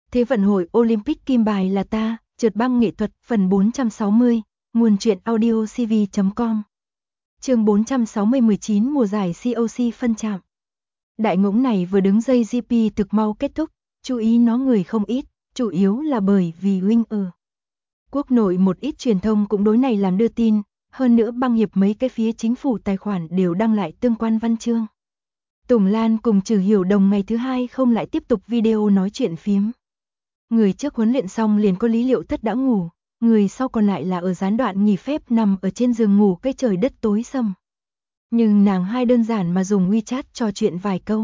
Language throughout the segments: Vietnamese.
Thế vận hội Olympic kim bài là ta, trượt băng nghệ thuật phần 460, nguồn truyện audiocv.com. Chương 460-19 mùa giải COC phân trạm. Đại ngỗng này vừa đứng dây GP thực mau kết thúc, chú ý nó người không ít, chủ yếu là bởi vì Wing ở. Quốc nội một ít truyền thông cũng đối này làm đưa tin, hơn nữa băng hiệp mấy cái phía chính phủ tài khoản đều đăng lại tương quan văn chương. Tùng Lan cùng Trừ Hiểu Đồng ngày thứ hai không lại tiếp tục video nói chuyện phiếm. Người trước huấn luyện xong liền có Lý Liệu Thất đã ngủ, người sau còn lại là ở gián đoạn nghỉ phép nằm ở trên giường ngủ cái trời đất tối sầm. Nhưng nàng hai đơn giản mà dùng WeChat trò chuyện vài câu.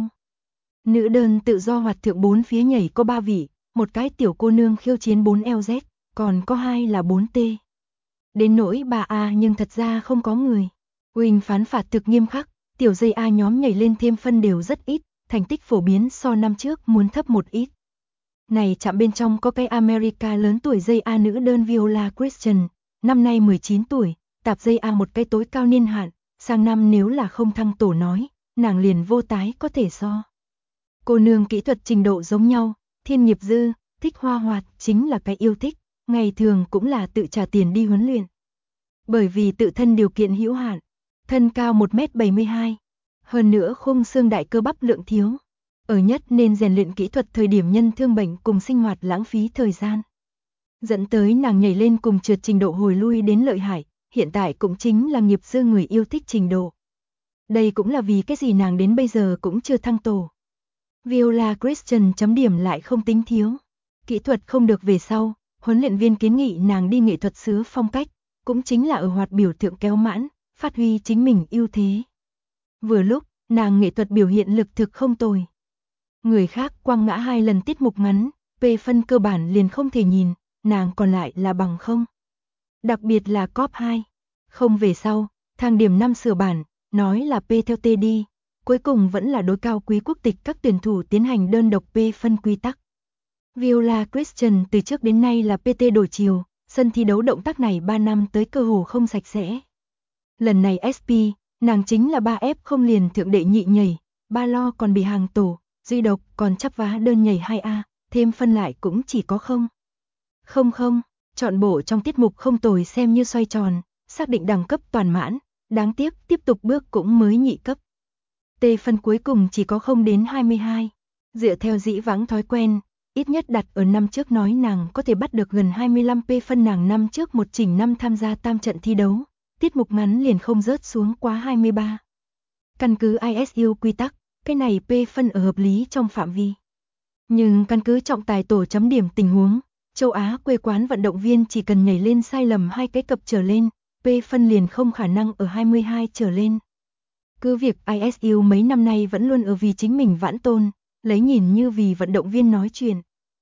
Nữ đơn tự do hoạt thượng 4 phía nhảy có 3 vị, một cái tiểu cô nương khiêu chiến 4LZ, còn có 2 là 4T. Đến nỗi 3A nhưng thật ra không có người. Wing phán phạt thực nghiêm khắc, tiểu dây A nhóm nhảy lên thêm phân đều rất ít, thành tích phổ biến so năm trước muốn thấp một ít. Này chạm bên trong có cái America lớn tuổi dây A nữ đơn Viola Christian, năm nay 19 tuổi, tạp dây A một cái tối cao niên hạn, sang năm nếu là không thăng tổ nói, nàng liền vô tái có thể so. Cô nương kỹ thuật trình độ giống nhau, thiên nghiệp dư, thích hoa hoạt chính là cái yêu thích, ngày thường cũng là tự trả tiền đi huấn luyện. Bởi vì tự thân điều kiện hữu hạn, thân cao 1m72, hơn nữa khung xương đại cơ bắp lượng thiếu. Ở nhất nên rèn luyện kỹ thuật thời điểm nhân thương bệnh cùng sinh hoạt lãng phí thời gian. Dẫn tới nàng nhảy lên cùng trượt trình độ hồi lui đến lợi hại, hiện tại cũng chính là nghiệp dư người yêu thích trình độ. Đây cũng là vì cái gì nàng đến bây giờ cũng chưa thăng tổ. Viola Christian chấm điểm lại không tính thiếu. Kỹ thuật không được về sau, huấn luyện viên kiến nghị nàng đi nghệ thuật xứ phong cách, cũng chính là ở hoạt biểu thượng kéo mãn, phát huy chính mình ưu thế. Vừa lúc, nàng nghệ thuật biểu hiện lực thực không tồi. Người khác quăng ngã 2 lần tiết mục ngắn, P phân cơ bản liền không thể nhìn, nàng còn lại là bằng không. Đặc biệt là cop 2. Không về sau, thang điểm 5 sửa bản, nói là P theo T đi. Cuối cùng vẫn là đối cao quý quốc tịch các tuyển thủ tiến hành đơn độc P phân quy tắc. Viola Christian từ trước đến nay là PT đổi chiều, sân thi đấu động tác này 3 năm tới cơ hồ không sạch sẽ. Lần này SP, nàng chính là 3F không liền thượng đệ nhị nhảy, 3 lo còn bị hàng tổ. Duy độc còn chắp vá đơn nhảy 2A, thêm phân lại cũng chỉ có 0. Chọn bộ trong tiết mục không tồi xem như xoay tròn, xác định đẳng cấp toàn mãn, đáng tiếc tiếp tục bước cũng mới nhị cấp. T phân cuối cùng chỉ có 0 đến 22. Dựa theo dĩ vãng thói quen, ít nhất đặt ở năm trước nói nàng có thể bắt được gần 25 P phân nàng năm trước một chỉnh năm tham gia tam trận thi đấu, tiết mục ngắn liền không rớt xuống quá 23. Căn cứ ISU quy tắc, cái này P phân ở hợp lý trong phạm vi. Nhưng căn cứ trọng tài tổ chấm điểm tình huống, châu Á quê quán vận động viên chỉ cần nhảy lên sai lầm 2 cái cập trở lên, P phân liền không khả năng ở 22 trở lên. Cứ việc ISU mấy năm nay vẫn luôn ở vì chính mình vãn tôn, lấy nhìn như vì vận động viên nói chuyện.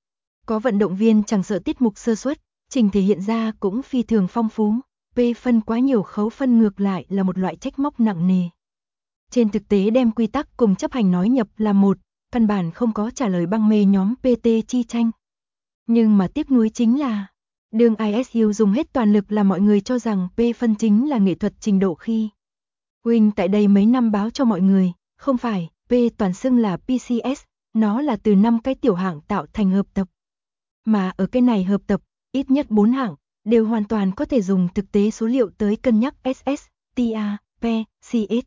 Có vận động viên chẳng sợ tiết mục sơ suất, trình thể hiện ra cũng phi thường phong phú, P phân quá nhiều khấu phân ngược lại là một loại trách móc nặng nề. Trên thực tế đem quy tắc cùng chấp hành nói nhập là một, căn bản không có trả lời băng mê nhóm PT chi tranh. Nhưng mà tiếc nuối chính là, đường ISU dùng hết toàn lực là mọi người cho rằng P phân chính là nghệ thuật trình độ khi. Wing tại đây mấy năm báo cho mọi người, không phải, P toàn xưng là PCS, nó là từ 5 cái tiểu hạng tạo thành hợp tập. Mà ở cái này hợp tập, ít nhất 4 hạng, đều hoàn toàn có thể dùng thực tế số liệu tới cân nhắc SS, TA, P, CS.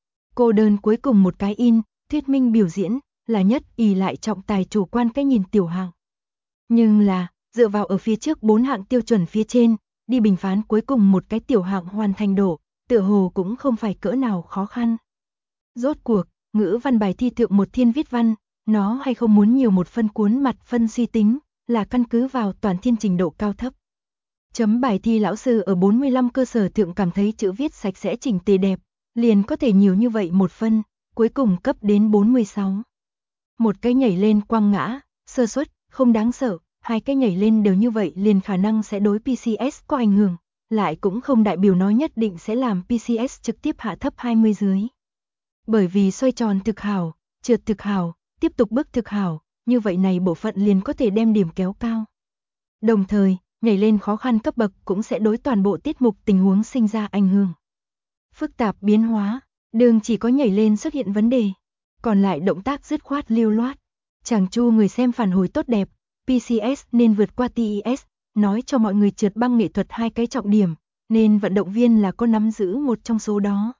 Cô đơn cuối cùng một cái in, thuyết minh biểu diễn, là nhất ỷ lại trọng tài chủ quan cái nhìn tiểu hạng. Nhưng là, dựa vào ở phía trước 4 hạng tiêu chuẩn phía trên, đi bình phán cuối cùng một cái tiểu hạng hoàn thành độ, tựa hồ cũng không phải cỡ nào khó khăn. Rốt cuộc, ngữ văn bài thi thượng một thiên viết văn, nó hay không muốn nhiều một phân cuốn mặt phân suy tính, là căn cứ vào toàn thiên trình độ cao thấp. Chấm bài thi lão sư ở 45 cơ sở thượng cảm thấy chữ viết sạch sẽ chỉnh tề đẹp, liền có thể nhiều như vậy một phân, cuối cùng cấp đến 46. Một cái nhảy lên quăng ngã, sơ suất, không đáng sợ, 2 cái nhảy lên đều như vậy liền khả năng sẽ đối PCS có ảnh hưởng, lại cũng không đại biểu nói nhất định sẽ làm PCS trực tiếp hạ thấp 20 dưới. Bởi vì xoay tròn thực hảo, trượt thực hảo, tiếp tục bước thực hảo, như vậy này bộ phận liền có thể đem điểm kéo cao. Đồng thời, nhảy lên khó khăn cấp bậc cũng sẽ đối toàn bộ tiết mục tình huống sinh ra ảnh hưởng. Phức tạp biến hóa, đường chỉ có nhảy lên xuất hiện vấn đề, còn lại động tác dứt khoát lưu loát. Chàng Chu người xem phản hồi tốt đẹp, P PCS nên vượt qua TES, nói cho mọi người trượt băng nghệ thuật hai cái trọng điểm, nên vận động viên là có nắm giữ một trong số đó.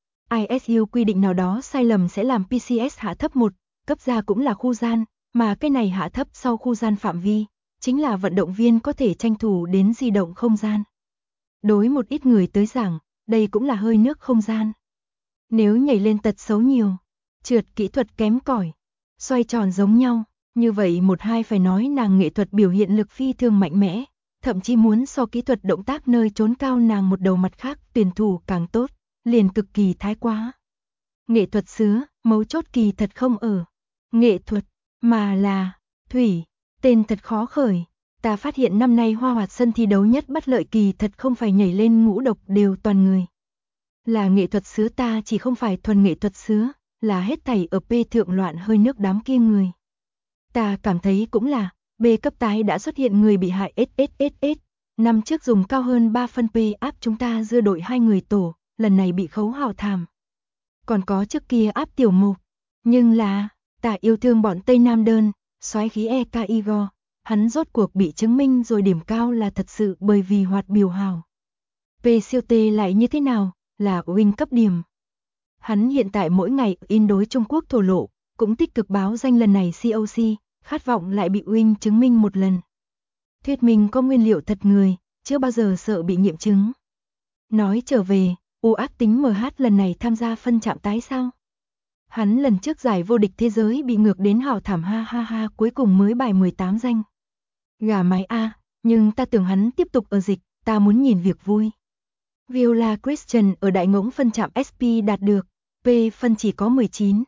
ISU quy định nào đó sai lầm sẽ làm PCS hạ thấp một cấp ra cũng là khu gian, mà cái này hạ thấp sau khu gian phạm vi, chính là vận động viên có thể tranh thủ đến di động không gian. Đối một ít người tới giảng, đây cũng là hơi nước không gian. Nếu nhảy lên tật xấu nhiều, trượt kỹ thuật kém cỏi, xoay tròn giống nhau, như vậy một hai phải nói nàng nghệ thuật biểu hiện lực phi thường mạnh mẽ, thậm chí muốn so kỹ thuật động tác nơi trốn cao nàng một đầu mặt khác tuyển thủ càng tốt, liền cực kỳ thái quá. Nghệ thuật xứ, mấu chốt kỳ thật không ở nghệ thuật, mà là thủy, tên thật khó khởi. Ta phát hiện năm nay Hoa Hoạt sân thi đấu nhất bất lợi kỳ thật không phải nhảy lên ngũ độc đều toàn người. Là nghệ thuật xứ, ta chỉ không phải thuần nghệ thuật xứ, là hết thảy ở P thượng loạn hơi nước đám kia người. Ta cảm thấy cũng là, B cấp tái đã xuất hiện người bị hại SSSS, năm trước dùng cao hơn 3 phân P áp chúng ta dưa đội 2 người tổ, lần này bị khấu hào thảm. Còn có trước kia áp tiểu mục, nhưng là, ta yêu thương bọn Tây Nam đơn, soái khí EK Igor, hắn rốt cuộc bị chứng minh rồi, điểm cao là thật sự bởi vì hoạt biểu hào. P siêu T lại như thế nào, là win cấp điểm. Hắn hiện tại mỗi ngày in đối Trung Quốc thổ lộ, cũng tích cực báo danh lần này COC, khát vọng lại bị win chứng minh một lần. Thuyết minh có nguyên liệu thật người, chưa bao giờ sợ bị nghiệm chứng. Nói trở về, u ác tính MH lần này tham gia phân chạm tái sao? Hắn lần trước giải vô địch thế giới bị ngược đến hào thảm ha ha ha, cuối cùng mới bài 18 danh. Gà mái A, nhưng ta tưởng hắn tiếp tục ở dịch, ta muốn nhìn việc vui. Viola Christian ở đại ngỗng phân chạm SP đạt được, P phân chỉ có 19.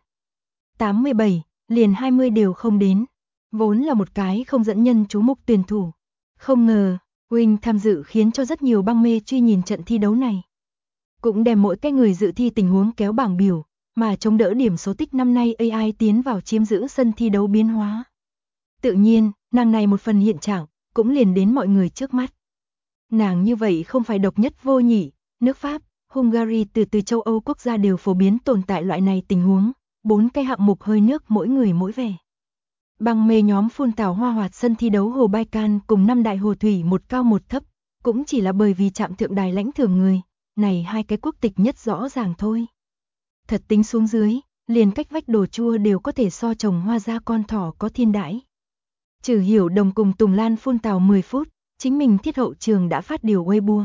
87, liền 20 đều không đến. Vốn là một cái không dẫn nhân chú mục tuyển thủ. Không ngờ, Wing tham dự khiến cho rất nhiều băng mê truy nhìn trận thi đấu này. Cũng đem mỗi cái người dự thi tình huống kéo bảng biểu, mà chống đỡ điểm số tích năm nay AI tiến vào chiếm giữ sân thi đấu biến hóa. Tự nhiên, nàng này một phần hiện trạng, cũng liền đến mọi người trước mắt. Nàng như vậy không phải độc nhất vô nhị, nước Pháp, Hungary từ châu Âu quốc gia đều phổ biến tồn tại loại này tình huống, 4 cái hạng mục hơi nước mỗi người mỗi vẻ. Băng mê nhóm phun tảo Hoa Hoạt sân thi đấu Hồ Baikal cùng 5 đại hồ thủy một cao một thấp, cũng chỉ là bởi vì trạm thượng đài lãnh thưởng người, này hai cái quốc tịch nhất rõ ràng thôi. Thật tính xuống dưới, liền cách vách đồ chua đều có thể so trồng hoa ra con thỏ có thiên đãi. Trừ Hiểu Đồng cùng Tùng Lan phun tảo 10 phút, chính mình thiết hậu trường đã phát điều Weibo.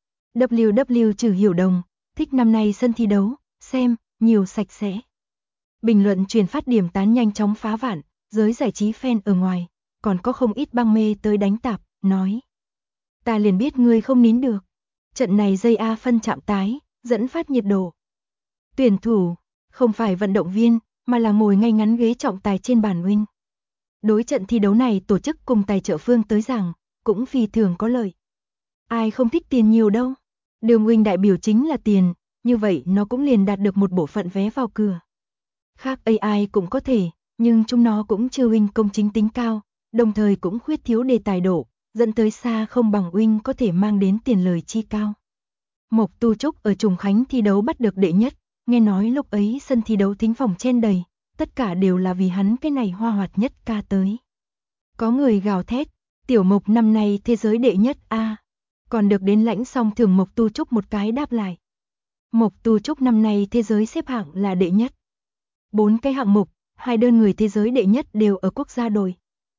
WW Trừ Hiểu Đồng, thích năm nay sân thi đấu, xem, nhiều sạch sẽ. Bình luận truyền phát điểm tán nhanh chóng phá vạn, giới giải trí fan ở ngoài, còn có không ít băng mê tới đánh tạp, nói. Ta liền biết ngươi không nín được. Trận này dây A phân chạm tái, dẫn phát nhiệt độ. Tuyển thủ, không phải vận động viên, mà là ngồi ngay ngắn ghế trọng tài trên bàn win. Đối trận thi đấu này tổ chức cùng tài trợ phương tới rằng, cũng phi thường có lợi. Ai không thích tiền nhiều đâu. Đường win đại biểu chính là tiền, như vậy nó cũng liền đạt được một bộ phận vé vào cửa. Khác AI cũng có thể, nhưng chúng nó cũng chưa win công chính tính cao, đồng thời cũng khuyết thiếu đề tài độ, dẫn tới xa không bằng win có thể mang đến tiền lời chi cao. Mộc Tu Trúc ở Trùng Khánh thi đấu bắt được đệ nhất, nghe nói lúc ấy sân thi đấu thính phòng chen đầy, tất cả đều là vì hắn cái này Hoa Hoạt nhất ca tới. Có người gào thét, tiểu Mộc năm nay thế giới đệ nhất a, còn được đến lãnh xong thưởng Mộc Tu Trúc một cái đáp lại. Mộc Tu Trúc năm nay thế giới xếp hạng là đệ nhất. 4 cái hạng mục, 2 đơn người thế giới đệ nhất đều ở quốc gia đội.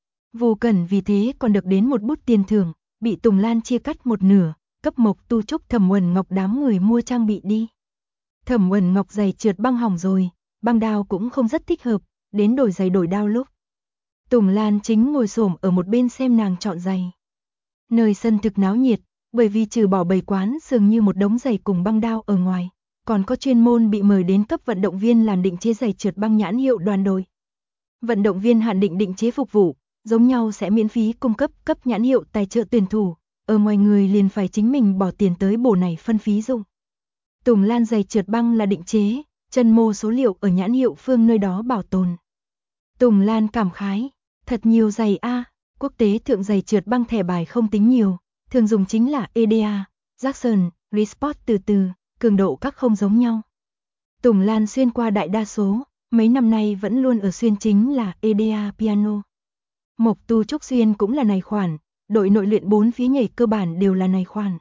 Vô Cẩn vì thế còn được đến một bút tiền thưởng, bị Tùng Lan chia cắt một nửa, cấp Mộc Tu Trúc Thẩm Uẩn Ngọc đám người mua trang bị đi. Thẩm Uẩn Ngọc giày trượt băng hỏng rồi, băng đao cũng không rất thích hợp, đến đổi giày đổi đao lúc. Tùng Lan chính ngồi xổm ở một bên xem nàng chọn giày. Nơi sân thực náo nhiệt, bởi vì trừ bỏ bày quán dường như một đống giày cùng băng đao ở ngoài, còn có chuyên môn bị mời đến cấp vận động viên làm định chế giày trượt băng nhãn hiệu đoàn đội. Vận động viên hạn định định chế phục vụ, giống nhau sẽ miễn phí cung cấp cấp nhãn hiệu tài trợ tuyển thủ, ở ngoài người liền phải chính mình bỏ tiền tới bổ này phân phí dụng. Tùng Lan giày trượt băng là định chế, chân mô số liệu ở nhãn hiệu phương nơi đó bảo tồn. Tùng Lan cảm khái, thật nhiều giày a, quốc tế thượng giày trượt băng thẻ bài không tính nhiều, thường dùng chính là EDA, Jackson, Resport từ, cường độ các không giống nhau. Tùng Lan xuyên qua đại đa số, mấy năm nay vẫn luôn ở xuyên chính là EDA piano. Mộc Tu Trúc Xuyên cũng là này khoản, đội nội luyện 4 phía nhảy cơ bản đều là này khoản.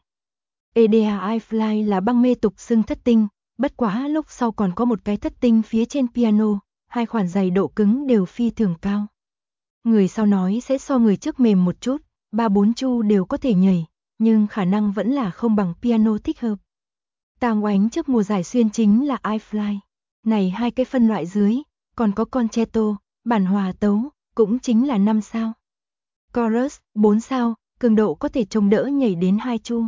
EDA iFly là băng mê tục xưng thất tinh, bất quá lúc sau còn có một cái thất tinh phía trên piano, hai khoản giày độ cứng đều phi thường cao. Người sau nói sẽ so người trước mềm một chút, 3-4 chu đều có thể nhảy, nhưng khả năng vẫn là không bằng piano thích hợp. Tàng Oánh trước mùa giải xuyên chính là iFly. Này hai cái phân loại dưới, còn có concerto, bản hòa tấu, cũng chính là 5 sao. Chorus, 4 sao, cường độ có thể chống đỡ nhảy đến 2 chu.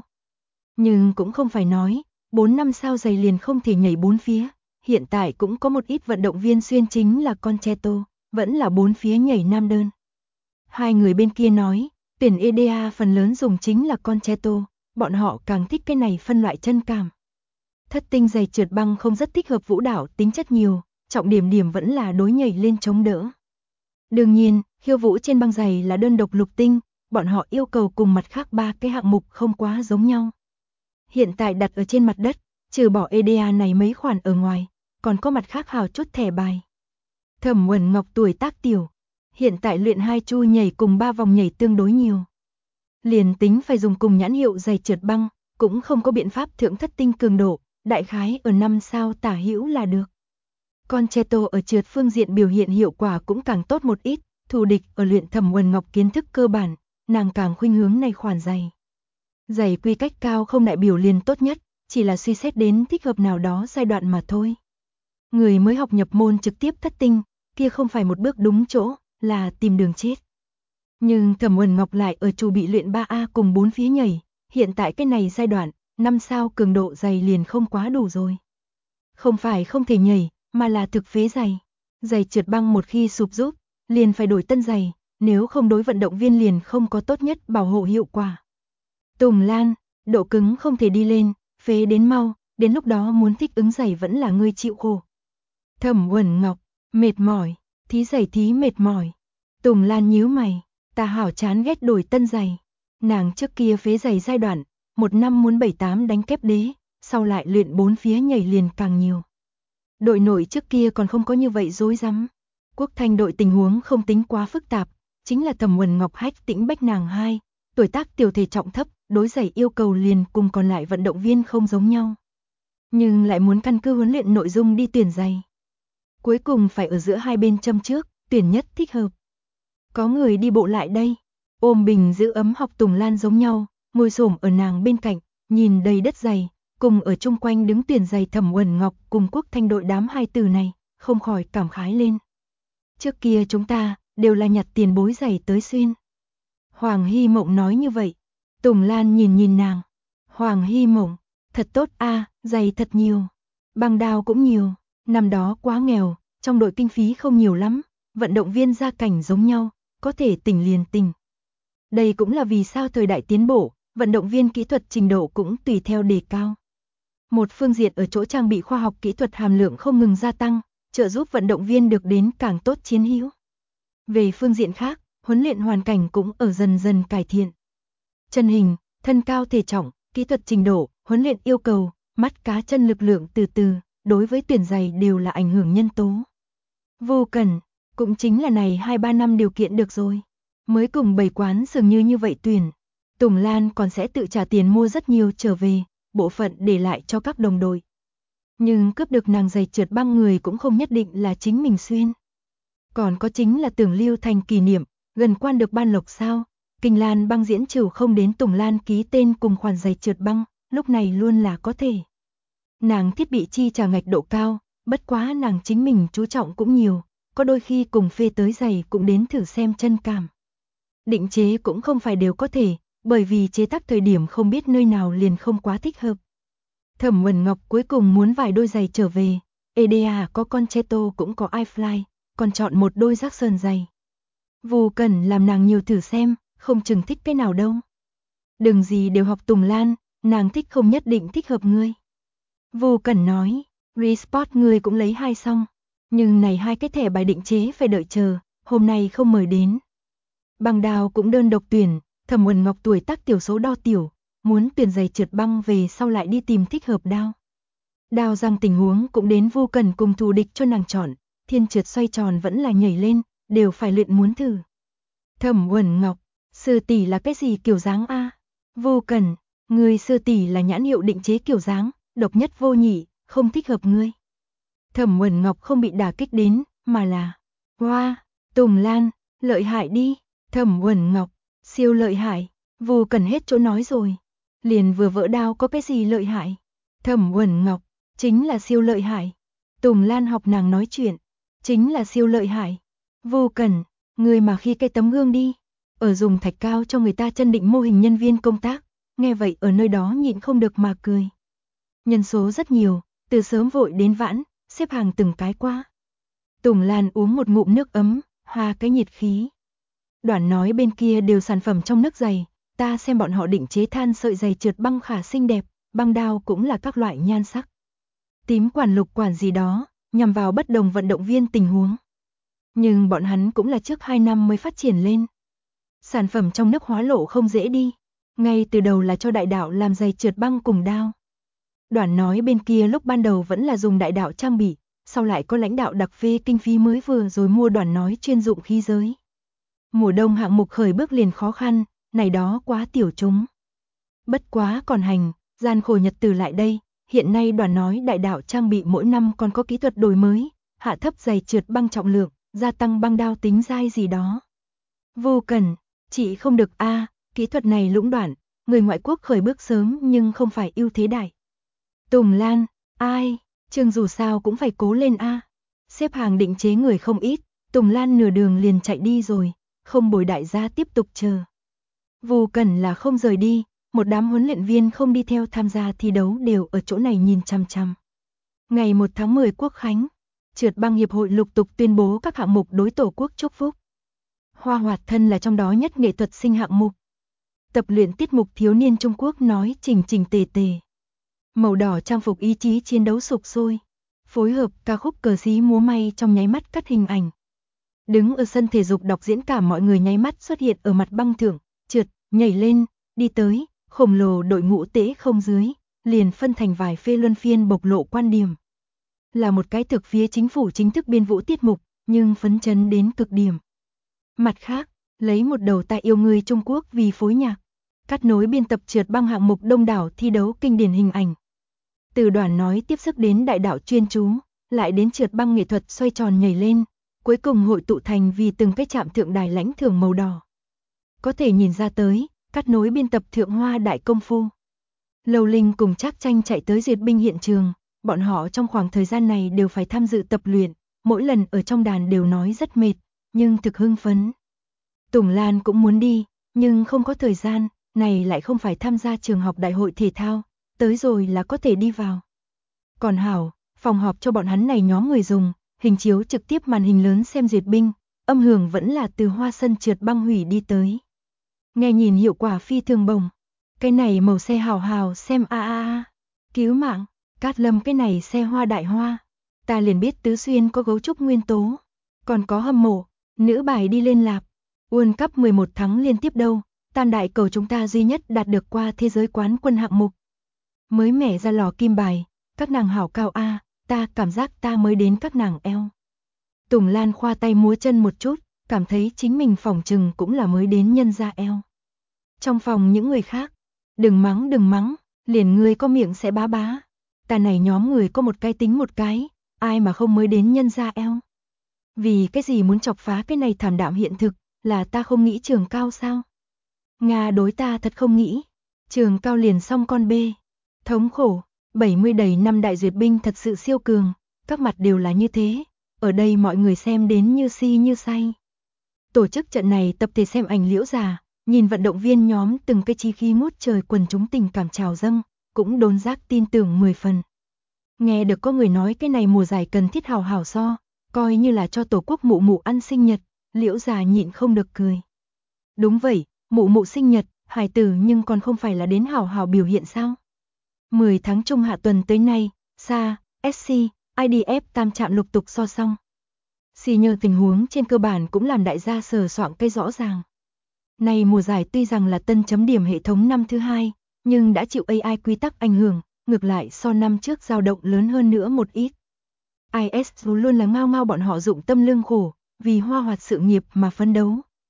Nhưng cũng không phải nói, 4-5 sao giày liền không thể nhảy 4 phía. Hiện tại cũng có một ít vận động viên xuyên chính là concerto, vẫn là 4 phía nhảy nam đơn. Hai người bên kia nói, tuyển EDA phần lớn dùng chính là concerto, bọn họ càng thích cái này phân loại chân cảm. Thất tinh giày trượt băng không rất thích hợp vũ đạo tính chất nhiều, trọng điểm vẫn là đối nhảy lên chống đỡ. Đương nhiên, khiêu vũ trên băng giày là đơn độc lục tinh, bọn họ yêu cầu cùng mặt khác 3 cái hạng mục không quá giống nhau. Hiện tại đặt ở trên mặt đất, trừ bỏ EDA này mấy khoản ở ngoài, còn có mặt khác hào chút thẻ bài. Thẩm Uẩn Ngọc tuổi tác tiểu, hiện tại luyện 2 chu nhảy cùng 3 vòng nhảy tương đối nhiều. Liền tính phải dùng cùng nhãn hiệu giày trượt băng, cũng không có biện pháp thượng thất tinh cường độ, đại khái ở 5 sao tả hữu là được. Concerto ở trượt phương diện biểu hiện hiệu quả cũng càng tốt một ít, thù địch ở luyện Thẩm Uẩn Ngọc kiến thức cơ bản, nàng càng khuynh hướng này khoản giày. Giày quy cách cao không đại biểu liền tốt nhất, chỉ là suy xét đến thích hợp nào đó giai đoạn mà thôi. Người mới học nhập môn trực tiếp thất tinh, kia không phải một bước đúng chỗ, là tìm đường chết. Nhưng Thẩm Uẩn Ngọc lại ở chu bị luyện 3A cùng 4 phía nhảy, hiện tại cái này giai đoạn, 5 sao cường độ giày liền không quá đủ rồi. Không phải không thể nhảy, mà là thực phế giày. Giày trượt băng một khi sụp rút, liền phải đổi tân giày, nếu không đối vận động viên liền không có tốt nhất bảo hộ hiệu quả. Tùng Lan, độ cứng không thể đi lên, phế đến mau, đến lúc đó muốn thích ứng giày vẫn là ngươi chịu khổ. Thẩm Uẩn Ngọc, mệt mỏi, thí giày thí mệt mỏi. Tùng Lan nhíu mày, ta hảo chán ghét đổi tân giày. Nàng trước kia phế giày giai đoạn, một năm muốn 7-8 đánh kép đế, sau lại luyện 4 phía nhảy liền càng nhiều. Đội nội trước kia còn không có như vậy rối rắm. Quốc Thanh đội tình huống không tính quá phức tạp, chính là Thẩm Uẩn Ngọc Hách Tĩnh Bách nàng hai, tuổi tác tiểu thể trọng thấp, đối giày yêu cầu liền cùng còn lại vận động viên không giống nhau. Nhưng lại muốn căn cứ huấn luyện nội dung đi tuyển giày. Cuối cùng phải ở giữa hai bên châm trước, tuyển nhất thích hợp. Có người đi bộ lại đây, ôm bình giữ ấm học Tùng Lan giống nhau, ngồi xổm ở nàng bên cạnh, nhìn đầy đất giày, cùng ở chung quanh đứng tuyển giày Thẩm Uẩn Ngọc cùng Quốc Thanh đội đám hai từ này, không khỏi cảm khái lên. Trước kia chúng ta đều là nhặt tiền bối giày tới xuyên. Hoàng Hy Mộng nói như vậy. Tùng Lan nhìn nàng. Hoàng Hy Mộng, thật tốt a, giày thật nhiều. Băng đao cũng nhiều. Năm đó quá nghèo, trong đội kinh phí không nhiều lắm. Vận động viên gia cảnh giống nhau, có thể tỉnh liền tỉnh. Đây cũng là vì sao thời đại tiến bộ, vận động viên kỹ thuật trình độ cũng tùy theo đề cao. Một phương diện ở chỗ trang bị khoa học kỹ thuật hàm lượng không ngừng gia tăng, trợ giúp vận động viên được đến càng tốt chiến hữu. Về phương diện khác, huấn luyện hoàn cảnh cũng ở dần dần cải thiện. Chân hình, thân cao thể trọng, kỹ thuật trình độ, huấn luyện yêu cầu, mắt cá chân lực lượng từ, đối với tuyển giày đều là ảnh hưởng nhân tố. Vô Cần, cũng chính là này 2-3 năm điều kiện được rồi. Mới cùng 7 quán dường như vậy tuyển. Tùng Lan còn sẽ tự trả tiền mua rất nhiều trở về, bộ phận để lại cho các đồng đội. Nhưng cướp được nàng giày trượt băng người cũng không nhất định là chính mình xuyên. Còn có chính là tưởng lưu thành kỷ niệm, gần quan được ban lộc sao. Kinh Lan băng diễn trừ không đến Tùng Lan ký tên cùng khoản giày trượt băng, lúc này luôn là có thể. Nàng thiết bị chi trả ngạch độ cao, bất quá nàng chính mình chú trọng cũng nhiều, có đôi khi cùng phê tới giày cũng đến thử xem chân cảm. Định chế cũng không phải đều có thể, bởi vì chế tác thời điểm không biết nơi nào liền không quá thích hợp. Thẩm Uẩn Ngọc cuối cùng muốn vài đôi giày trở về, EDA có concerto cũng có iFly, còn chọn một đôi Jackson giày. Vô Cần làm nàng nhiều thử xem, không chừng thích cái nào đâu. Đừng gì đều học Tùng Lan, nàng thích không nhất định thích hợp ngươi. Vô Cần nói, Resport ngươi cũng lấy 2 xong, nhưng này 2 cái thẻ bài định chế phải đợi chờ, hôm nay không mời đến. Băng đào cũng đơn độc tuyển, Thẩm Uẩn Ngọc tuổi tác tiểu số đo tiểu, muốn tuyển giày trượt băng về sau lại đi tìm thích hợp đao. Đao rằng tình huống cũng đến Vô Cần cùng thù địch cho nàng chọn, thiên trượt xoay tròn vẫn là nhảy lên, đều phải luyện muốn thử. Thẩm Uẩn Ngọc, Sư tỷ là cái gì kiểu dáng a? Vô Cần, ngươi Sư tỷ là nhãn hiệu định chế kiểu dáng, độc nhất vô nhị, không thích hợp ngươi. Thẩm Uẩn Ngọc không bị đả kích đến, mà là, wow, Tùng Lan, lợi hại đi. Thẩm Uẩn Ngọc, siêu lợi hại. Vô Cần hết chỗ nói rồi. Liền vừa vỡ đao có cái gì lợi hại? Thẩm Uẩn Ngọc, chính là siêu lợi hại. Tùng Lan học nàng nói chuyện, chính là siêu lợi hại. Vô Cần, người mà khi cái tấm gương đi, ở dùng thạch cao cho người ta chân định mô hình nhân viên công tác, nghe vậy ở nơi đó nhịn không được mà cười. Nhân số rất nhiều, từ sớm vội đến vãn, xếp hàng từng cái qua. Tùng Lan uống một ngụm nước ấm, hòa cái nhiệt khí. Đoạn nói bên kia đều sản phẩm trong nước giày, ta xem bọn họ định chế than sợi giày trượt băng khá xinh đẹp, băng đao cũng là các loại nhan sắc. Tím quản lục quản gì đó, nhằm vào bất đồng vận động viên tình huống. Nhưng bọn hắn cũng là trước 2 năm mới phát triển lên. Sản phẩm trong nước hóa lộ không dễ đi, ngay từ đầu là cho đại đạo làm giày trượt băng cùng đao. Đoạn nói bên kia lúc ban đầu vẫn là dùng đại đạo trang bị, sau lại có lãnh đạo đặc phê kinh phí mới vừa rồi mua đoạn nói chuyên dụng khí giới. Mùa đông hạng mục khởi bước liền khó khăn, này đó quá tiểu chúng. Bất quá còn hành, gian khổ nhật từ lại đây, hiện nay đoàn nói đại đạo trang bị mỗi năm còn có kỹ thuật đổi mới, hạ thấp giày trượt băng trọng lượng, gia tăng băng đao tính dai gì đó. Vô Cần, chị không được a, kỹ thuật này lũng đoạn, người ngoại quốc khởi bước sớm nhưng không phải ưu thế đại. Tùng Lan, ai, chương dù sao cũng phải cố lên a. Xếp hàng định chế người không ít, Tùng Lan nửa đường liền chạy đi rồi, không bồi đại gia tiếp tục chờ. Vô Cần là không rời đi, một đám huấn luyện viên không đi theo tham gia thi đấu đều ở chỗ này nhìn chằm chằm. Ngày 1 tháng 10 Quốc khánh, trượt băng hiệp hội lục tục tuyên bố các hạng mục đối Tổ quốc chúc phúc. Hoa Hoạt thân là trong đó nhất nghệ thuật sinh hạng mục. Tập luyện tiết mục thiếu niên Trung Quốc nói chỉnh chỉnh tề tề. Màu đỏ trang phục ý chí chiến đấu sục sôi. Phối hợp ca khúc cờ xí múa may trong nháy mắt cắt hình ảnh. Đứng ở sân thể dục đọc diễn cảm mọi người nháy mắt xuất hiện ở mặt băng thượng, trượt, nhảy lên, đi tới, khổng lồ đội ngũ tễ không dưới, liền phân thành vài phê luân phiên bộc lộ quan điểm. Là một cái thực phía chính phủ chính thức biên vũ tiết mục, nhưng phấn chấn đến cực điểm. Mặt khác, lấy một đầu ta yêu người Trung Quốc vì phối nhạc, cắt nối biên tập trượt băng hạng mục đông đảo thi đấu kinh điển hình ảnh. Từ đoàn nói tiếp sức đến đại đạo chuyên chú, lại đến trượt băng nghệ thuật xoay tròn nhảy lên, cuối cùng hội tụ thành vì từng cái chạm thượng đài lãnh thưởng màu đỏ. Có thể nhìn ra tới, cắt nối biên tập thượng hoa đại công phu. Lầu Linh cùng Trác Tranh chạy tới duyệt binh hiện trường, bọn họ trong khoảng thời gian này đều phải tham dự tập luyện, mỗi lần ở trong đàn đều nói rất mệt, nhưng thực hưng phấn. Tùng Lan cũng muốn đi, nhưng không có thời gian, này lại không phải tham gia trường học đại hội thể thao, tới rồi là có thể đi vào. Còn hảo, phòng họp cho bọn hắn này nhóm người dùng, hình chiếu trực tiếp màn hình lớn xem duyệt binh, âm hưởng vẫn là từ hoa sân trượt băng hủy đi tới. Nghe nhìn hiệu quả phi thường bồng. Cái này màu xe hào hào xem cứu mạng, Cát Lâm cái này xe hoa đại hoa. Ta liền biết Tứ Xuyên có gấu trúc nguyên tố, còn có hâm mộ, nữ bài đi lên lạp. World Cup 11 thắng liên tiếp đâu, tam đại cầu chúng ta duy nhất đạt được qua thế giới quán quân hạng mục. Mới mẻ ra lò kim bài, các nàng hảo cao a, ta cảm giác ta mới đến các nàng eo. Tùng Lan khoa tay múa chân một chút, cảm thấy chính mình phỏng chừng cũng là mới đến nhân ra eo. Trong phòng những người khác, đừng mắng, liền ngươi có miệng sẽ bá bá. Ta này nhóm người có một cái tính một cái, ai mà không mới đến nhân ra eo. Vì cái gì muốn chọc phá cái này thảm đạm hiện thực, là ta không nghĩ Trường Cao sao? Nga đối ta thật không nghĩ. Trường Cao liền xong con bê. Thống khổ, 70 đầy năm đại duyệt binh thật sự siêu cường, các mặt đều là như thế, ở đây mọi người xem đến như si như say. Tổ chức trận này tập thể xem ảnh liễu già, nhìn vận động viên nhóm từng cái chi khí ngút trời quần chúng tình cảm trào dâng, cũng đốn giác tin tưởng 10 phần. Nghe được có người nói cái này mùa giải cần thiết hào hào so, coi như là cho tổ quốc mụ mụ ăn sinh nhật, liễu già nhịn không được cười. Đúng vậy, mụ mụ sinh nhật, hài tử nhưng còn không phải là đến hào hào biểu hiện sao? 10 tháng trung hạ tuần tới nay, SA, SC, IDF tam trạm lục tục so xong. Xì nhờ tình huống trên cơ bản cũng làm đại gia sờ soạng cây rõ ràng. Này mùa giải tuy rằng là tân chấm điểm hệ thống năm thứ 2, nhưng đã chịu AI quy tắc ảnh hưởng, ngược lại so năm trước dao động lớn hơn nữa một ít. IS luôn là mau bọn họ dụng tâm lương khổ, vì Hoa Hoạt sự nghiệp mà phấn đấu,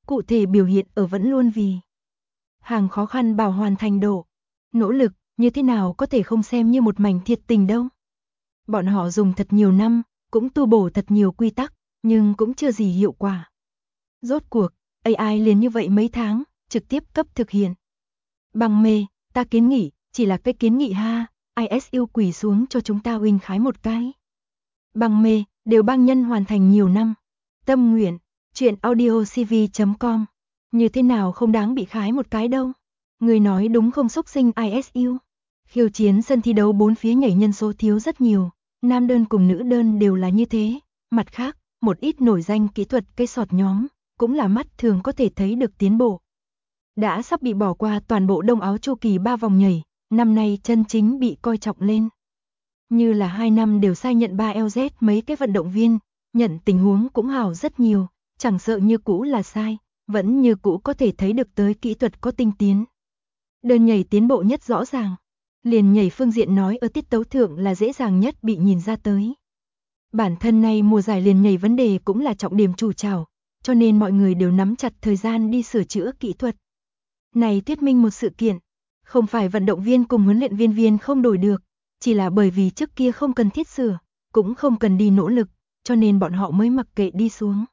cụ thể biểu hiện ở vẫn luôn vì hàng khó khăn bảo hoàn thành độ. Nỗ lực, như thế nào có thể không xem như một mảnh thiệt tình đâu. Bọn họ dùng thật nhiều năm, cũng tu bổ thật nhiều quy tắc, nhưng cũng chưa gì hiệu quả. Rốt cuộc, AI liền như vậy mấy tháng, trực tiếp cấp thực hiện. Bằng mê, ta kiến nghị, chỉ là cái kiến nghị ha, ISU quỳ xuống cho chúng ta huynh khái một cái. Bằng mê, đều bang nhân hoàn thành nhiều năm. Tâm nguyện, chuyện audiocv.com. Như thế nào không đáng bị khái một cái đâu. Người nói đúng không xúc sinh ISU. Khiêu chiến sân thi đấu 4 phía nhảy nhân số thiếu rất nhiều, nam đơn cùng nữ đơn đều là như thế. Mặt khác, một ít nổi danh kỹ thuật cây sọt nhóm, cũng là mắt thường có thể thấy được tiến bộ. Đã sắp bị bỏ qua toàn bộ đông áo chu kỳ 3 vòng nhảy, năm nay chân chính bị coi trọng lên. Như là 2 năm đều sai nhận 3 LZ mấy cái vận động viên, nhận tình huống cũng hảo rất nhiều, chẳng sợ như cũ là sai, vẫn như cũ có thể thấy được tới kỹ thuật có tinh tiến. Đơn nhảy tiến bộ nhất rõ ràng, liền nhảy phương diện nói ở tiết tấu thượng là dễ dàng nhất bị nhìn ra tới. Bản thân này mùa giải liền nhảy vấn đề cũng là trọng điểm chủ chảo, cho nên mọi người đều nắm chặt thời gian đi sửa chữa kỹ thuật. Này thuyết minh một sự kiện, không phải vận động viên cùng huấn luyện viên không đổi được, chỉ là bởi vì trước kia không cần thiết sửa, cũng không cần đi nỗ lực, cho nên bọn họ mới mặc kệ đi xuống.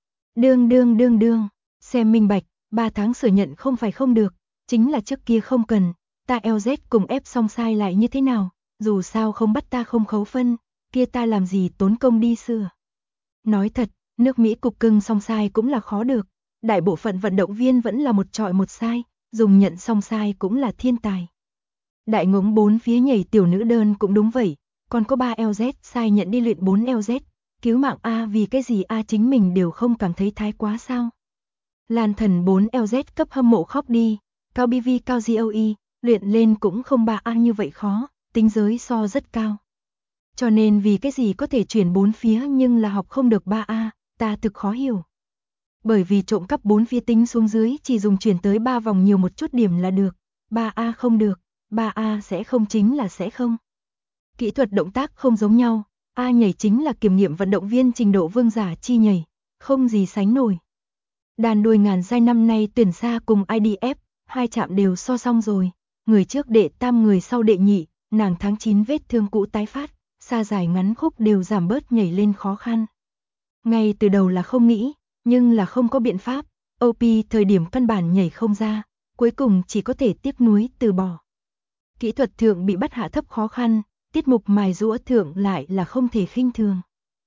Đương, xem minh bạch, 3 tháng sửa nhận không phải không được, chính là trước kia không cần, ta LZ cùng ép xong sai lại như thế nào, dù sao không bắt ta không khấu phân, kia ta làm gì tốn công đi sửa. Nói thật, nước Mỹ cục cưng song sai cũng là khó được, đại bộ phận vận động viên vẫn là một trọi một sai, dùng nhận song sai cũng là thiên tài. Đại ngỗng 4 phía nhảy tiểu nữ đơn cũng đúng vậy, còn có 3 LZ sai nhận đi luyện 4 LZ, cứu mạng A vì cái gì A chính mình đều không cảm thấy thái quá sao. Lan thần 4 LZ cấp hâm mộ khóc đi, cao BV cao GOE, luyện lên cũng không 3A như vậy khó, tính giới so rất cao. Cho nên vì cái gì có thể chuyển 4 phía nhưng là học không được 3A, ta thực khó hiểu. Bởi vì trộm cắp 4 phía tính xuống dưới chỉ dùng chuyển tới 3 vòng nhiều một chút điểm là được, 3A không được, 3A sẽ không chính là sẽ không. Kỹ thuật động tác không giống nhau, A nhảy chính là kiểm nghiệm vận động viên trình độ vương giả chi nhảy, không gì sánh nổi. Đàn đuôi ngàn giai năm nay tuyển xa cùng IDF, 2 chạm đều so xong rồi, người trước đệ tam người sau đệ nhị, nàng tháng 9 vết thương cũ tái phát, xa dài ngắn khúc đều giảm bớt nhảy lên khó khăn. Ngay từ đầu là không nghĩ, nhưng là không có biện pháp, OP thời điểm căn bản nhảy không ra, cuối cùng chỉ có thể tiếc nuối từ bỏ. Kỹ thuật thượng bị bắt hạ thấp khó khăn, tiết mục mài giũa thượng lại là không thể khinh thường.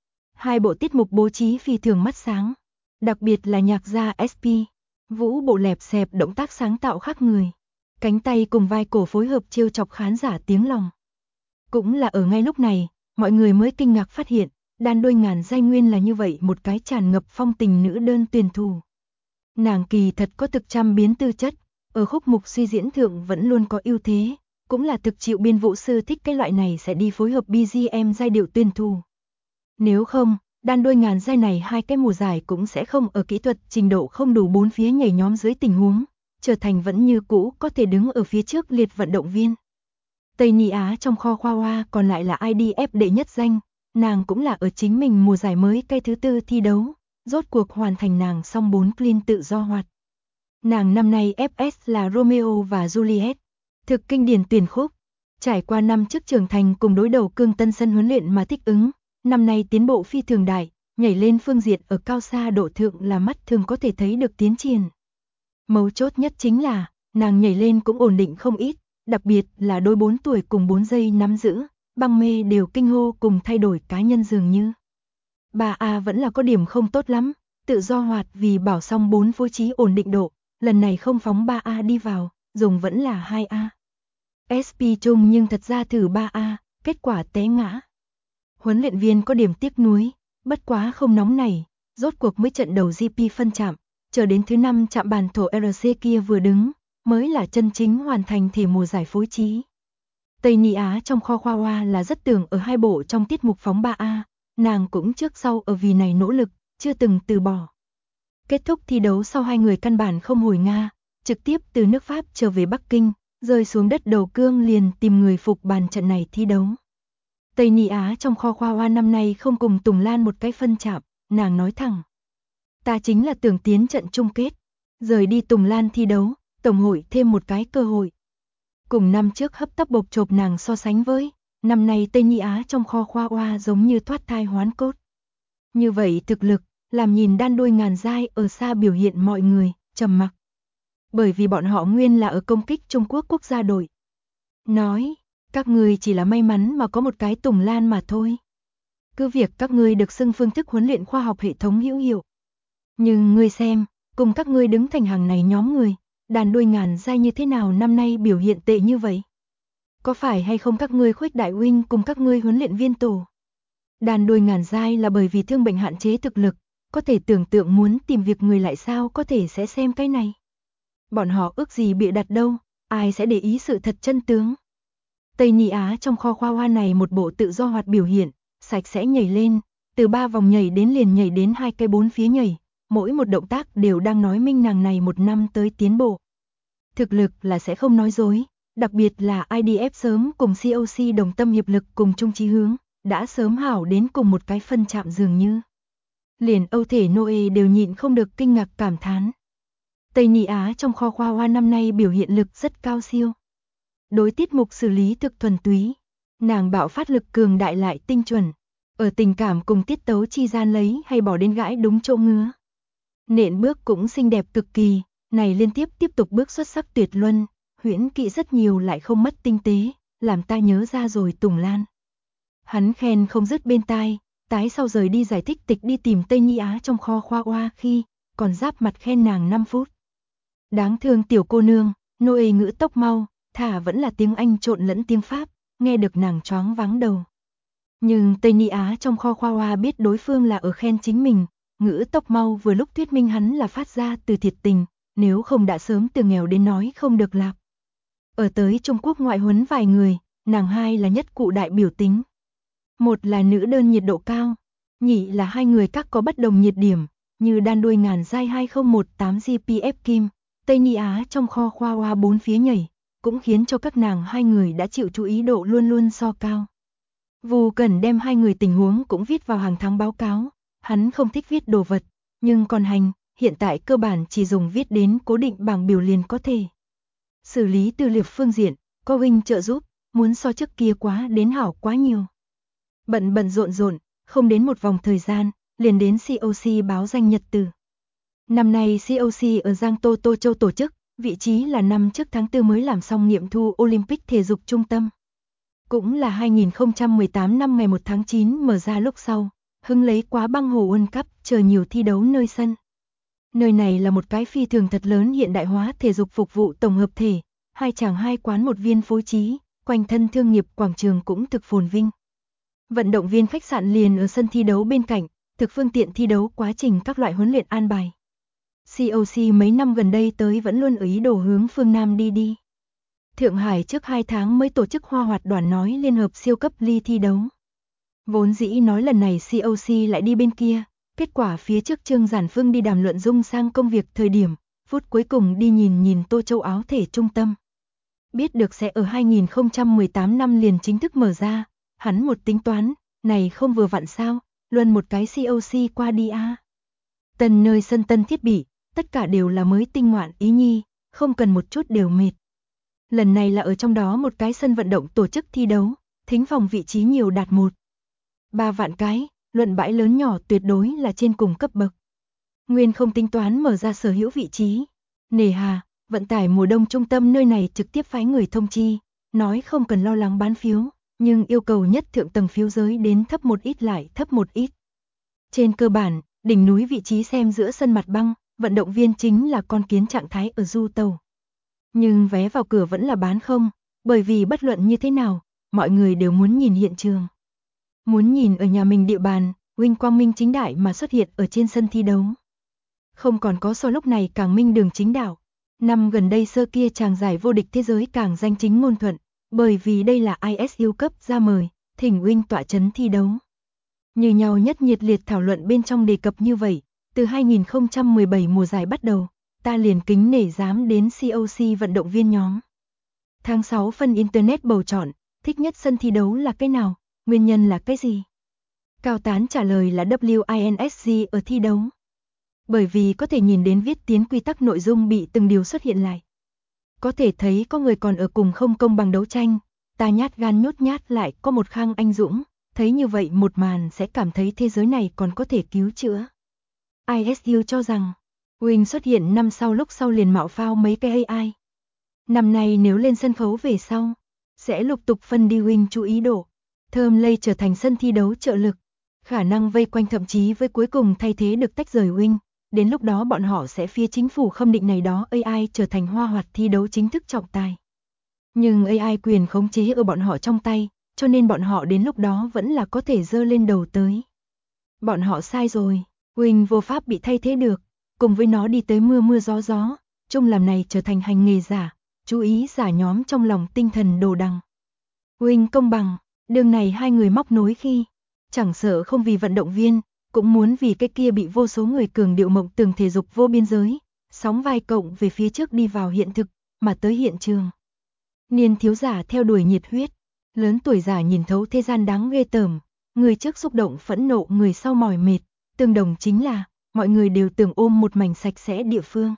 2 bộ tiết mục bố trí phi thường mắt sáng, đặc biệt là nhạc gia SP, vũ bộ lẹp xẹp động tác sáng tạo khác người, cánh tay cùng vai cổ phối hợp trêu chọc khán giả tiếng lòng. Cũng là ở ngay lúc này, mọi người mới kinh ngạc phát hiện, đàn đôi ngàn giai nguyên là như vậy một cái tràn ngập phong tình nữ đơn tuyển thủ. Nàng kỳ thật có thực trăm biến tư chất, ở khúc mục suy diễn thượng vẫn luôn có ưu thế, cũng là thực chịu biên vũ sư thích cái loại này sẽ đi phối hợp BGM giai điệu tuyển thủ. Nếu không, đàn đôi ngàn giai này 2 cái mùa giải cũng sẽ không ở kỹ thuật trình độ không đủ 4 phía nhảy nhóm dưới tình huống, trở thành vẫn như cũ có thể đứng ở phía trước liệt vận động viên. Tây Ni Á trong kho khoa hoa còn lại là IDF đệ nhất danh, nàng cũng là ở chính mình mùa giải mới cái thứ 4 thi đấu, rốt cuộc hoàn thành nàng xong 4 clean tự do hoạt. Nàng năm nay FS là Romeo và Juliet, thực kinh điển tuyển khúc, trải qua năm trước trưởng thành cùng đối đầu cương tân sân huấn luyện mà thích ứng, năm nay tiến bộ phi thường đại, nhảy lên phương diện ở cao xa độ thượng là mắt thường có thể thấy được tiến triển. Mấu chốt nhất chính là, nàng nhảy lên cũng ổn định không ít, đặc biệt là đôi 4 tuổi cùng 4 giây nắm giữ, băng mê đều kinh hô cùng thay đổi cá nhân dường như. 3A vẫn là có điểm không tốt lắm, tự do hoạt vì bảo xong 4 phối trí ổn định độ, lần này không phóng 3A đi vào, dùng vẫn là 2A. SP chung nhưng thật ra thử 3A, kết quả té ngã. Huấn luyện viên có điểm tiếc nuối, bất quá không nóng này, rốt cuộc mới trận đầu GP phân chạm, chờ đến thứ 5 chạm bàn thổ RC kia vừa đứng, mới là chân chính hoàn thành thể mùa giải phối trí. Tây Ni Á trong kho khoa hoa là rất tưởng ở 2 bộ trong tiết mục phóng 3A, nàng cũng trước sau ở vì này nỗ lực, chưa từng từ bỏ. Kết thúc thi đấu sau 2 người căn bản không hồi Nga, trực tiếp từ nước Pháp trở về Bắc Kinh, rơi xuống đất đầu cương liền tìm người phục bàn trận này thi đấu. Tây Ni Á trong kho khoa hoa năm nay không cùng Tùng Lan một cái phân chạm, nàng nói thẳng. Ta chính là tưởng tiến trận chung kết, Rời đi Tùng Lan thi đấu, Tổng hội thêm một cái cơ hội. Cùng năm trước hấp tấp bộc chộp nàng so sánh với, năm nay Tây Nhi Á trong kho khoa oa giống như thoát thai hoán cốt. Như vậy thực lực, làm nhìn đan đôi ngàn giai ở xa biểu hiện mọi người, trầm mặc. Bởi vì bọn họ nguyên là ở công kích Trung Quốc quốc gia đội. Nói, các ngươi chỉ là may mắn mà có một cái Tùng Lan mà thôi. Cứ việc các ngươi được xưng phương thức huấn luyện khoa học hệ thống hữu hiệu. Nhưng ngươi xem, cùng các ngươi đứng thành hàng này nhóm người, đàn đuôi ngàn giai như thế nào năm nay biểu hiện tệ như vậy? Có phải hay không các ngươi Khuếch đại huynh cùng các ngươi huấn luyện viên tổ? Đàn đuôi ngàn giai là bởi vì thương bệnh hạn chế thực lực, có thể tưởng tượng muốn tìm việc người lại sao có thể sẽ xem cái này. Bọn họ ước gì bịa đặt đâu, ai sẽ để ý sự thật chân tướng. Tây Nhi Á trong kho khoa hoa này một bộ tự do hoạt biểu hiện, sạch sẽ nhảy lên, từ 3 vòng nhảy đến liền nhảy đến 2 cây 4 phía nhảy, mỗi một động tác đều đang nói minh nàng này một năm tới tiến bộ. Thực lực là sẽ không nói dối, đặc biệt là IDF sớm cùng COC đồng tâm hiệp lực cùng chung chí hướng, đã sớm hảo đến cùng một cái phân chạm dường như. Liền Âu Thể Noe đều nhịn không được kinh ngạc cảm thán. Tây Nhi Á trong kho khoa hoa năm nay biểu hiện lực rất cao siêu. Đối tiết mục xử lý thực thuần túy, nàng bạo phát lực cường đại lại tinh chuẩn, ở tình cảm cùng tiết tấu chi gian lấy hay bỏ đến gãi đúng chỗ ngứa. Nện bước cũng xinh đẹp cực kỳ, này liên tiếp tục bước xuất sắc tuyệt luân, huyễn kỵ rất nhiều lại không mất tinh tế, làm ta nhớ ra rồi Tùng Lan. Hắn khen không dứt bên tai, tái sau rời đi giải thích tịch đi tìm Tây Nhi Á trong kho khoa oa khi, còn giáp mặt khen nàng 5 phút. Đáng thương tiểu cô nương, Noe ngữ tốc mau, thả vẫn là tiếng Anh trộn lẫn tiếng Pháp, nghe được nàng choáng váng đầu. Nhưng Tây Nhi Á trong kho khoa oa biết đối phương là ở khen chính mình, ngữ tốc mau vừa lúc thuyết minh hắn là phát ra từ thiệt tình, nếu không đã sớm từ nghèo đến nói không được lạc. Ở tới Trung Quốc ngoại huấn vài người, nàng hai là nhất cụ đại biểu tính. Một là nữ đơn nhiệt độ cao, nhị là hai người các có bất đồng nhiệt điểm, như đan đuôi ngàn giai 2018 GPF Kim, Tây Nhi Á trong kho khoa oa 4 phía nhảy, cũng khiến cho các nàng hai người đã chịu chú ý độ luôn luôn so cao. Vu Cẩn đem hai người tình huống cũng viết vào hàng tháng báo cáo, hắn không thích viết đồ vật, nhưng còn hành, hiện tại cơ bản chỉ dùng viết đến cố định bảng biểu liền có thể. Xử lý tư liệu phương diện, có huynh trợ giúp, muốn so trước kia quá đến hảo quá nhiều. Bận rộn, không đến một vòng thời gian, liền đến COC báo danh nhật tử. Năm nay COC ở Giang Tô Châu tổ chức, vị trí là năm trước tháng 4 mới làm xong nghiệm thu Olympic thể dục trung tâm. Cũng là 2018 năm ngày 1 tháng 9 mở ra lúc sau, hưng lấy quá băng hồ World Cup chờ nhiều thi đấu nơi sân. Nơi này là một cái phi thường thật lớn hiện đại hóa thể dục phục vụ tổng hợp thể, 2 tràng 2 quán 1 viên phối trí, quanh thân thương nghiệp quảng trường cũng thực phồn vinh. Vận động viên khách sạn liền ở sân thi đấu bên cạnh, thực phương tiện thi đấu quá trình các loại huấn luyện an bài. COC mấy năm gần đây tới vẫn luôn ở ý đồ hướng phương Nam đi. Thượng Hải trước 2 tháng mới tổ chức hoa hoạt đoàn nói liên hợp siêu cấp ly thi đấu. Vốn dĩ nói lần này COC lại đi bên kia, kết quả phía trước Trương Giản Phương đi đàm luận dung sang công việc thời điểm, phút cuối cùng đi nhìn Tô Châu áo thể trung tâm. Biết được sẽ ở 2018 năm liền chính thức mở ra, hắn một tính toán, này không vừa vặn sao, luân một cái COC qua đi a. Tân nơi sân tân thiết bị, tất cả đều là mới tinh ngoạn ý nhi, không cần một chút đều mệt. Lần này là ở trong đó một cái sân vận động tổ chức thi đấu, thính phòng vị trí nhiều đạt 1.3 vạn cái, luận bãi lớn nhỏ tuyệt đối là trên cùng cấp bậc. Nguyên không tính toán mở ra sở hữu vị trí. Nề hà, vận tải mùa đông trung tâm nơi này trực tiếp phái người thông chi, nói không cần lo lắng bán phiếu, nhưng yêu cầu nhất thượng tầng phiếu giới đến thấp một ít lại thấp một ít. Trên cơ bản, đỉnh núi vị trí xem giữa sân mặt băng, vận động viên chính là con kiến trạng thái ở du tàu. Nhưng vé vào cửa vẫn là bán không, bởi vì bất luận như thế nào, mọi người đều muốn nhìn hiện trường. Muốn nhìn ở nhà mình địa bàn, huynh quang minh chính đại mà xuất hiện ở trên sân thi đấu. Không còn có so lúc này càng minh đường chính đạo. Năm gần đây sơ kia chàng giải vô địch thế giới càng danh chính ngôn thuận, bởi vì đây là ISU cấp ra mời, thỉnh huynh tọa chấn thi đấu. Như nhau nhất nhiệt liệt thảo luận bên trong đề cập như vậy, từ 2017 mùa giải bắt đầu, ta liền kính nể dám đến COC vận động viên nhóm. Tháng 6 phân Internet bầu chọn, thích nhất sân thi đấu là cái nào, nguyên nhân là cái gì? Cao tán trả lời là WINSG ở thi đấu. Bởi vì có thể nhìn đến viết tiến quy tắc nội dung bị từng điều xuất hiện lại. Có thể thấy có người còn ở cùng không công bằng đấu tranh, ta nhát gan nhút nhát lại có một khang anh dũng, thấy như vậy một màn sẽ cảm thấy thế giới này còn có thể cứu chữa. ISU cho rằng, Wing xuất hiện năm sau lúc sau liền mạo phao mấy cái AI. Năm nay nếu lên sân khấu về sau, sẽ lục tục phân đi Wing chú ý độ. Thơm lây trở thành sân thi đấu trợ lực, khả năng vây quanh thậm chí với cuối cùng thay thế được tách rời Wing. Đến lúc đó bọn họ sẽ phía chính phủ khâm định này đó AI trở thành hoa hoạt thi đấu chính thức trọng tài. Nhưng AI quyền khống chế ở bọn họ trong tay, cho nên bọn họ đến lúc đó vẫn là có thể dơ lên đầu tới. Bọn họ sai rồi, Wing vô pháp bị thay thế được, cùng với nó đi tới mưa mưa gió gió, chung làm này trở thành hành nghề giả, chú ý giả nhóm trong lòng tinh thần đồ đằng. Wing công bằng, đường này hai người móc nối khi, chẳng sợ không vì vận động viên, cũng muốn vì cái kia bị vô số người cường điệu mộng tưởng thể dục vô biên giới, sóng vai cộng về phía trước đi vào hiện thực, mà tới hiện trường. Niên thiếu giả theo đuổi nhiệt huyết, lớn tuổi giả nhìn thấu thế gian đáng ghê tởm, người trước xúc động phẫn nộ người sau mỏi mệt, tương đồng chính là, mọi người đều tưởng ôm một mảnh sạch sẽ địa phương.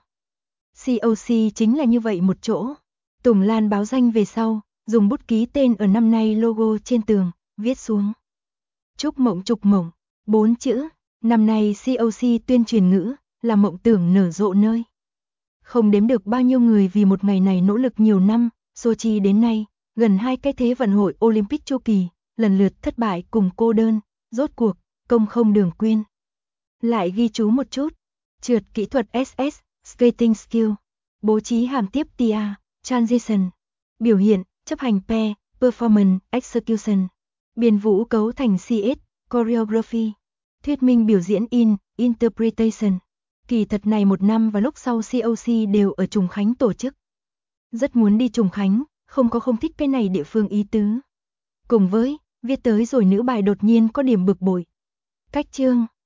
COC chính là như vậy một chỗ. Tùng Lan báo danh về sau, dùng bút ký tên ở năm nay logo trên tường, viết xuống. Chúc mộng, 4 chữ, năm nay COC tuyên truyền ngữ, là mộng tưởng nở rộ nơi. Không đếm được bao nhiêu người vì một ngày này nỗ lực nhiều năm, Sochi đến nay, gần 2 cái thế vận hội Olympic chu kỳ, lần lượt thất bại cùng cô đơn, rốt cuộc, công không đường quyên. Lại ghi chú một chút, trượt kỹ thuật SS, skating skill, bố trí hàm tiếp TIA, transition, biểu hiện, chấp hành pair, performance, execution, biên vũ cấu thành CS, choreography, thuyết minh biểu diễn interpretation. Kỳ thật này một năm và lúc sau COC đều ở Trùng Khánh tổ chức. Rất muốn đi Trùng Khánh, không thích cái này địa phương ý tứ. Cùng với, viết tới rồi nữ bài đột nhiên có điểm bực bội. Cách chương,